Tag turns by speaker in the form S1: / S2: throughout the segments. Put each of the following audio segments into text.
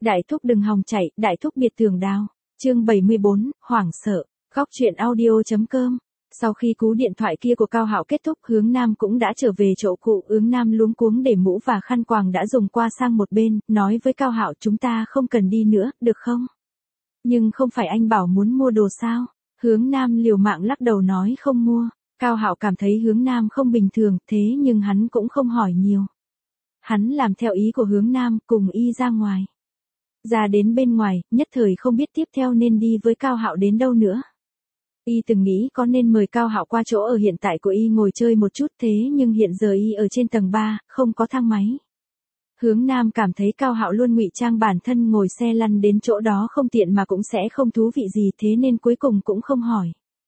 S1: Đại thúc đừng hòng chạy, đại thúc biệt tường đao. Chương 74, hoảng sợ. Góc truyện audio.com. Sau khi cú điện thoại kia của Cao Hạo kết thúc, Hướng Nam cũng đã trở về chỗ cũ. Hướng Nam luống cuống để mũ và khăn quàng đã dùng qua sang một bên, nói với Cao Hạo chúng ta không cần đi nữa, được không? Nhưng không phải anh bảo muốn mua đồ sao? Hướng Nam liều mạng lắc đầu nói không mua. Cao Hạo cảm thấy Hướng Nam không bình thường, thế nhưng hắn cũng không hỏi nhiều. Hắn làm theo ý của Hướng Nam, cùng y ra ngoài. Ra đến bên ngoài, nhất thời không biết tiếp theo nên đi với Cao Hạo đến đâu nữa. Y từng nghĩ có nên mời Cao Hạo qua chỗ ở hiện tại của y ngồi chơi một chút, thế nhưng hiện giờ y ở trên tầng 3, không có thang máy. Hướng Nam cảm thấy Cao Hạo luôn ngụy trang bản thân ngồi xe lăn đến chỗ đó không tiện mà cũng sẽ không thú vị gì, thế nên cuối cùng cũng không hỏi.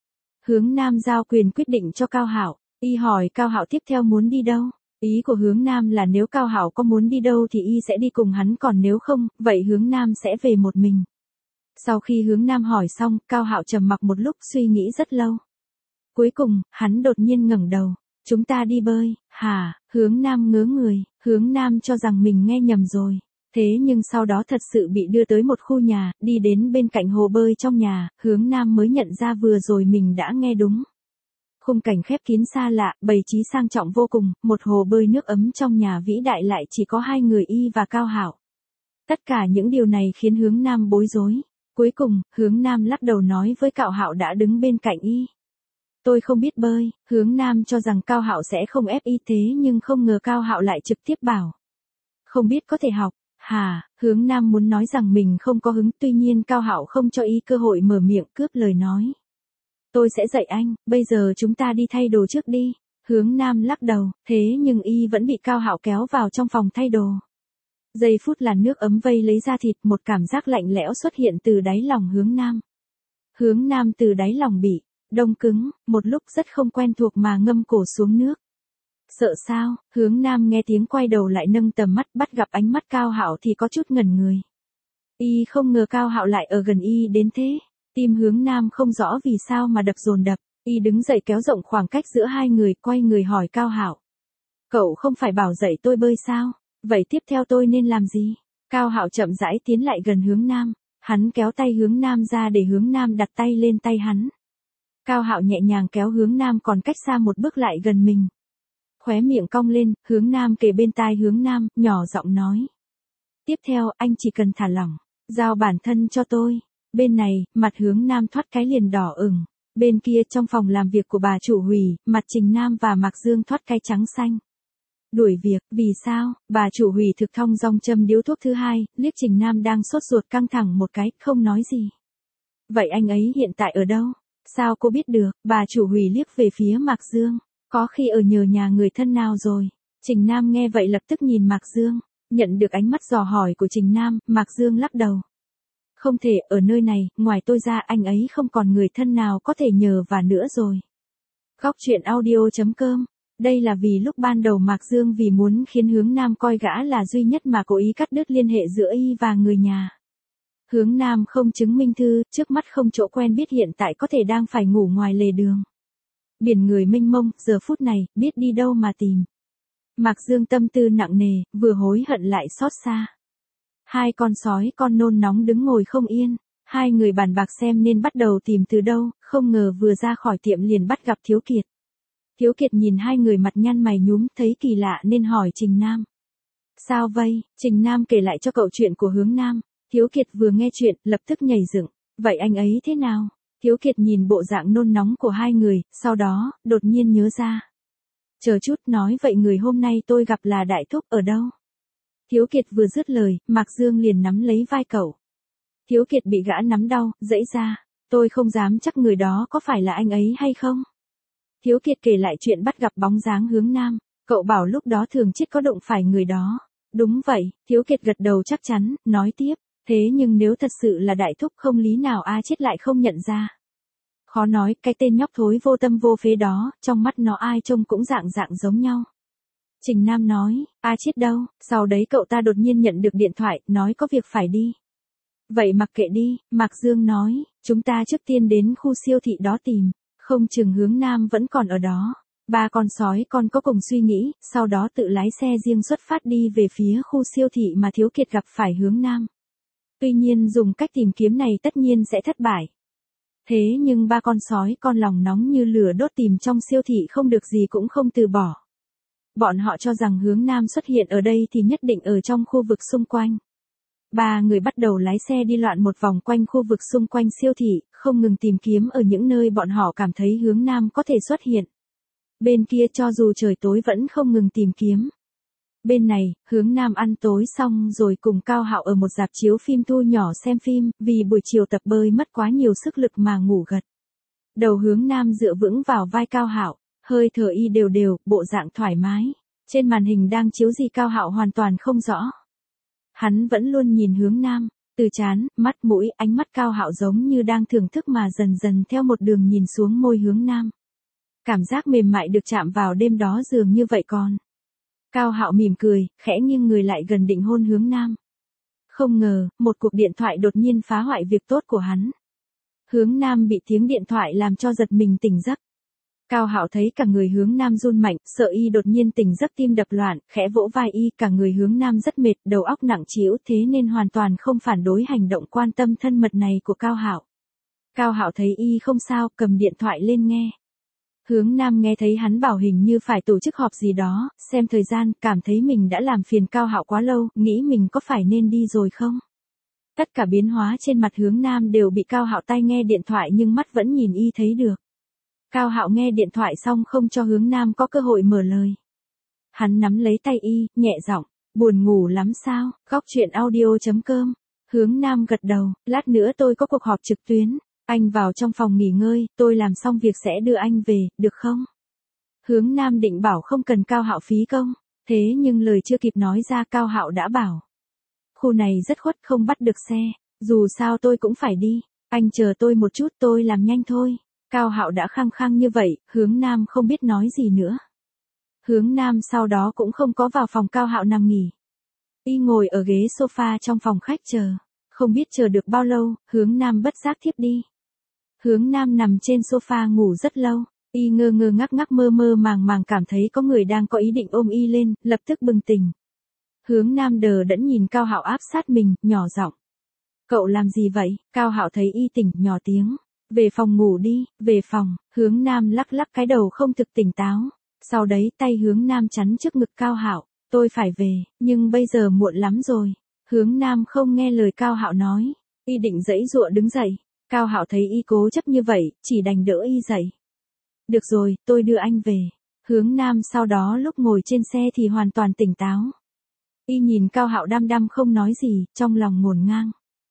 S1: Hướng Nam giao quyền quyết định cho Cao Hạo. Y hỏi Cao Hạo tiếp theo muốn đi đâu. Ý của Hướng Nam là nếu Cao Hạo có muốn đi đâu thì y sẽ đi cùng hắn, còn nếu không, vậy Hướng Nam sẽ về một mình. Sau khi Hướng Nam hỏi xong, Cao Hạo trầm mặc một lúc suy nghĩ rất lâu. Cuối cùng, hắn đột nhiên ngẩng đầu. Chúng ta đi bơi, hả? Hướng Nam ngớ người, Hướng Nam cho rằng mình nghe nhầm rồi. Thế nhưng sau đó thật sự bị đưa tới một khu nhà, đi đến bên cạnh hồ bơi trong nhà, Hướng Nam mới nhận ra vừa rồi mình đã nghe đúng. Khung cảnh khép kín xa lạ, bày trí sang trọng vô cùng, một hồ bơi nước ấm trong nhà vĩ đại lại chỉ có hai người y và Cao Hạo. Tất cả những điều này khiến Hướng Nam bối rối. Cuối cùng, Hướng Nam lắc đầu nói với Cao Hạo đã đứng bên cạnh y. Tôi không biết bơi. Hướng Nam cho rằng Cao Hạo sẽ không ép y, thế nhưng không ngờ Cao Hạo lại trực tiếp bảo. Không biết có thể học. Hả? Hướng Nam muốn nói rằng mình không có hứng, tuy nhiên Cao Hạo không cho y cơ hội mở miệng, cướp lời nói. Tôi sẽ dạy anh, bây giờ chúng ta đi thay đồ trước đi. Hướng Nam lắc đầu, thế nhưng y vẫn bị Cao Hạo kéo vào trong phòng thay đồ. Giây phút làn nước ấm vây lấy da thịt, một cảm giác lạnh lẽo xuất hiện từ đáy lòng Hướng Nam. Hướng Nam từ đáy lòng bị đông cứng, một lúc rất không quen thuộc mà ngâm cổ xuống nước. Sợ sao? Hướng Nam nghe tiếng quay đầu lại nâng tầm mắt, bắt gặp ánh mắt Cao Hạo thì có chút ngẩn người. Y không ngờ Cao Hạo lại ở gần y đến thế. Tim Hướng Nam không rõ vì sao mà đập dồn đập, y đứng dậy kéo rộng khoảng cách giữa hai người, quay người hỏi Cao Hạo. Cậu không phải bảo dạy tôi bơi sao? Vậy tiếp theo tôi nên làm gì? Cao Hạo chậm rãi tiến lại gần Hướng Nam, hắn kéo tay Hướng Nam ra để Hướng Nam đặt tay lên tay hắn. Cao Hạo nhẹ nhàng kéo Hướng Nam còn cách xa một bước lại gần mình. Khóe miệng cong lên, Hướng Nam kề bên tai Hướng Nam, nhỏ giọng nói. Tiếp theo, anh chỉ cần thả lỏng, giao bản thân cho tôi. Bên này, mặt Hướng Nam thoát cái liền đỏ ửng. Bên kia trong phòng làm việc của bà chủ Hủy, mặt Trình Nam và Mạc Dương thoát cái trắng xanh. Đuổi việc, vì sao? Bà chủ Hủy thực thong dong châm điếu thuốc thứ hai, liếc Trình Nam đang sốt ruột căng thẳng một cái, không nói gì. Vậy anh ấy hiện tại ở đâu? Sao cô biết được? Bà chủ Hủy liếc về phía Mạc Dương. Có khi ở nhờ nhà người thân nào rồi? Trình Nam nghe vậy lập tức nhìn Mạc Dương. Nhận được ánh mắt dò hỏi của Trình Nam, Mạc Dương lắc đầu. Không thể, ở nơi này, ngoài tôi ra anh ấy không còn người thân nào có thể nhờ và nữa rồi. Góc truyện audio.com. Đây là vì lúc ban đầu Mạc Dương vì muốn khiến Hướng Nam coi gã là duy nhất mà cố ý cắt đứt liên hệ giữa y và người nhà. Hướng Nam không chứng minh thư, trước mắt không chỗ quen biết, hiện tại có thể đang phải ngủ ngoài lề đường. Biển người mênh mông, giờ phút này, biết đi đâu mà tìm. Mạc Dương tâm tư nặng nề, vừa hối hận lại xót xa. Hai con sói con nôn nóng đứng ngồi không yên, hai người bàn bạc xem nên bắt đầu tìm từ đâu, không ngờ vừa ra khỏi tiệm liền bắt gặp Thiếu Kiệt. Thiếu Kiệt nhìn hai người mặt nhăn mày nhúm, thấy kỳ lạ nên hỏi Trình Nam. Sao vậy? Trình Nam kể lại cho cậu chuyện của Hướng Nam. Thiếu Kiệt vừa nghe chuyện, lập tức nhảy dựng. Vậy anh ấy thế nào? Thiếu Kiệt nhìn bộ dạng nôn nóng của hai người, sau đó, đột nhiên nhớ ra. Chờ chút, nói vậy người hôm nay tôi gặp là Đại Thúc ở đâu? Thiếu Kiệt vừa dứt lời, Mạc Dương liền nắm lấy vai cậu. Thiếu Kiệt bị gã nắm đau, giãy ra. Tôi không dám chắc người đó có phải là anh ấy hay không? Thiếu Kiệt kể lại chuyện bắt gặp bóng dáng Hướng Nam. Cậu bảo lúc đó Thường Chiết có đụng phải người đó. Đúng vậy, Thiếu Kiệt gật đầu chắc chắn, nói tiếp. Thế nhưng nếu thật sự là Đại Thúc không lý nào A Chiết lại không nhận ra. Khó nói, cái tên nhóc thối vô tâm vô phế đó, trong mắt nó ai trông cũng dạng dạng giống nhau. Trình Nam nói, A Chiết đâu? Sau đấy cậu ta đột nhiên nhận được điện thoại, nói có việc phải đi. Vậy mặc kệ đi, Mạc Dương nói, chúng ta trước tiên đến khu siêu thị đó tìm, không chừng Hướng Nam vẫn còn ở đó. Ba con sói con có cùng suy nghĩ, sau đó tự lái xe riêng xuất phát đi về phía khu siêu thị mà Thiếu Kiệt gặp phải Hướng Nam. Tuy nhiên dùng cách tìm kiếm này tất nhiên sẽ thất bại. Thế nhưng ba con sói con lòng nóng như lửa đốt tìm trong siêu thị không được gì cũng không từ bỏ. Bọn họ cho rằng hướng nam xuất hiện ở đây thì nhất định ở trong khu vực xung quanh. Ba người bắt đầu lái xe đi loạn một vòng quanh khu vực xung quanh siêu thị, không ngừng tìm kiếm ở những nơi bọn họ cảm thấy hướng nam có thể xuất hiện. Bên kia cho dù trời tối vẫn không ngừng tìm kiếm. Bên này, hướng nam ăn tối xong rồi cùng Cao Hạo ở một rạp chiếu phim thu nhỏ xem phim, vì buổi chiều tập bơi mất quá nhiều sức lực mà ngủ gật. Đầu hướng nam dựa vững vào vai Cao Hạo, hơi thở y đều đều, bộ dạng thoải mái. Trên màn hình đang chiếu gì Cao Hạo hoàn toàn không rõ. Hắn vẫn luôn nhìn hướng nam, từ trán, mắt mũi, ánh mắt Cao Hạo giống như đang thưởng thức mà dần dần theo một đường nhìn xuống môi hướng nam. Cảm giác mềm mại được chạm vào đêm đó dường như vậy còn. Cao Hạo mỉm cười, khẽ nghiêng người lại gần định hôn hướng nam. Không ngờ, một cuộc điện thoại đột nhiên phá hoại việc tốt của hắn. Hướng nam bị tiếng điện thoại làm cho giật mình tỉnh giấc. Cao Hạo thấy cả người hướng nam run mạnh, sợ y đột nhiên tỉnh giấc tim đập loạn, khẽ vỗ vai y, cả người hướng nam rất mệt, đầu óc nặng trĩu thế nên hoàn toàn không phản đối hành động quan tâm thân mật này của Cao Hạo. Cao Hạo thấy y không sao, cầm điện thoại lên nghe. Hướng nam nghe thấy hắn bảo hình như phải tổ chức họp gì đó, xem thời gian, cảm thấy mình đã làm phiền Cao Hạo quá lâu, nghĩ mình có phải nên đi rồi không? Tất cả biến hóa trên mặt hướng nam đều bị Cao Hạo tai nghe điện thoại nhưng mắt vẫn nhìn y thấy được. Cao Hạo nghe điện thoại xong không cho hướng nam có cơ hội mở lời. Hắn nắm lấy tay y, nhẹ giọng, buồn ngủ lắm sao, góc chuyện audio.com. Hướng nam gật đầu, lát nữa tôi có cuộc họp trực tuyến. Anh vào trong phòng nghỉ ngơi, tôi làm xong việc sẽ đưa anh về, được không? Hướng nam định bảo không cần Cao Hạo phí công, thế nhưng lời chưa kịp nói ra Cao Hạo đã bảo. Khu này rất khuất không bắt được xe, dù sao tôi cũng phải đi, anh chờ tôi một chút tôi làm nhanh thôi. Cao Hạo đã khăng khăng như vậy, hướng nam không biết nói gì nữa. Hướng nam sau đó cũng không có vào phòng Cao Hạo nằm nghỉ. Y ngồi ở ghế sofa trong phòng khách chờ, không biết chờ được bao lâu, hướng nam bất giác thiếp đi. Hướng nam nằm trên sofa ngủ rất lâu, y ngơ ngơ ngác ngác mơ mơ màng màng cảm thấy có người đang có ý định ôm y lên, lập tức bừng tỉnh. Hướng nam đờ đẫn nhìn Cao Hạo áp sát mình, nhỏ giọng. Cậu làm gì vậy? Cao Hạo thấy y tỉnh, nhỏ tiếng. Về phòng ngủ đi, về phòng, hướng nam lắc lắc cái đầu không thực tỉnh táo. Sau đấy tay hướng nam chắn trước ngực Cao Hạo, tôi phải về, nhưng bây giờ muộn lắm rồi. Hướng nam không nghe lời Cao Hạo nói, y định giãy giụa đứng dậy. Cao Hạo thấy y cố chấp như vậy, chỉ đành đỡ y dậy. Được rồi, tôi đưa anh về. Hướng nam sau đó lúc ngồi trên xe thì hoàn toàn tỉnh táo. Y nhìn Cao Hạo đăm đăm không nói gì, trong lòng ngổn ngang.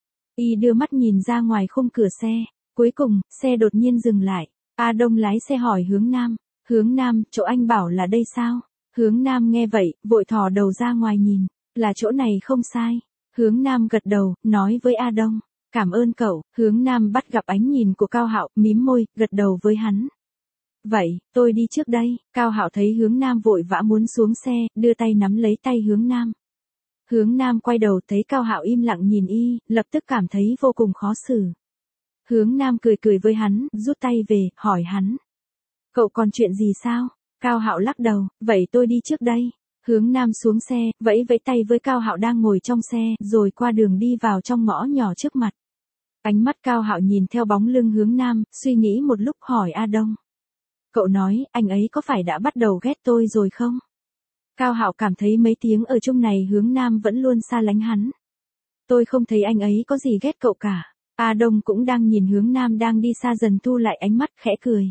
S1: Y đưa mắt nhìn ra ngoài khung cửa xe, cuối cùng, xe đột nhiên dừng lại. A Đông lái xe hỏi hướng nam. Hướng nam, chỗ anh bảo là đây sao? Hướng nam nghe vậy, vội thò đầu ra ngoài nhìn. Là chỗ này không sai. Hướng nam gật đầu, nói với A Đông. Cảm ơn cậu, hướng nam bắt gặp ánh nhìn của Cao Hạo, mím môi, gật đầu với hắn. Vậy, tôi đi trước đây. Cao Hạo thấy hướng nam vội vã muốn xuống xe, đưa tay nắm lấy tay hướng nam. Hướng nam quay đầu thấy Cao Hạo im lặng nhìn y, lập tức cảm thấy vô cùng khó xử. Hướng nam cười cười với hắn, rút tay về, hỏi hắn. Cậu còn chuyện gì sao? Cao Hạo lắc đầu, vậy tôi đi trước đây. Hướng nam xuống xe, vẫy vẫy tay với Cao Hạo đang ngồi trong xe, rồi qua đường đi vào trong ngõ nhỏ trước mặt. Ánh mắt Cao Hạo nhìn theo bóng lưng hướng nam, suy nghĩ một lúc hỏi A Đông. Cậu nói, anh ấy có phải đã bắt đầu ghét tôi rồi không? Cao Hạo cảm thấy mấy tiếng ở chung này hướng nam vẫn luôn xa lánh hắn. Tôi không thấy anh ấy có gì ghét cậu cả. A Đông cũng đang nhìn hướng nam đang đi xa dần thu lại ánh mắt khẽ cười.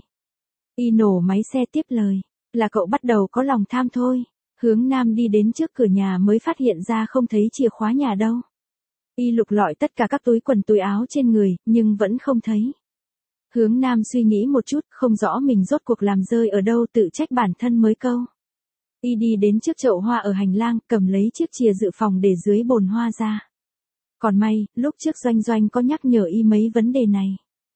S1: Y nổ máy xe tiếp lời. Là cậu bắt đầu có lòng tham thôi. Hướng nam đi đến trước cửa nhà mới phát hiện ra không thấy chìa khóa nhà đâu. Y lục lọi tất cả các túi quần túi áo trên người, nhưng vẫn không thấy. Hướng nam suy nghĩ một chút, không rõ mình rốt cuộc làm rơi ở đâu, tự trách bản thân mới câu. Y đi đến trước chậu hoa ở hành lang, cầm lấy chiếc chìa dự phòng để dưới bồn hoa ra. Còn may, lúc trước Doanh Doanh có nhắc nhở y mấy vấn đề này.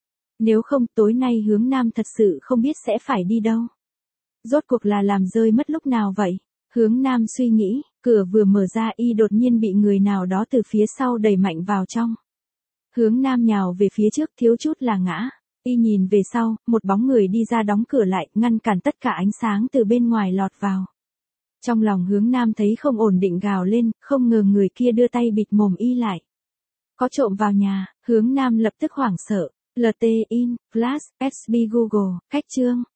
S1: Nếu không, tối nay hướng nam thật sự không biết sẽ phải đi đâu. Rốt cuộc là làm rơi mất lúc nào vậy? Hướng nam suy nghĩ, cửa vừa mở ra y đột nhiên bị người nào đó từ phía sau đẩy mạnh vào trong. Hướng nam nhào về phía trước thiếu chút là ngã. Y nhìn về sau, một bóng người đi ra đóng cửa lại, ngăn cản tất cả ánh sáng từ bên ngoài lọt vào. Trong lòng hướng nam thấy không ổn định gào lên, không ngờ người kia đưa tay bịt mồm y lại. Có trộm vào nhà, Hướng Nam lập tức hoảng sợ. LT in, Flash, SB Google, khách trương.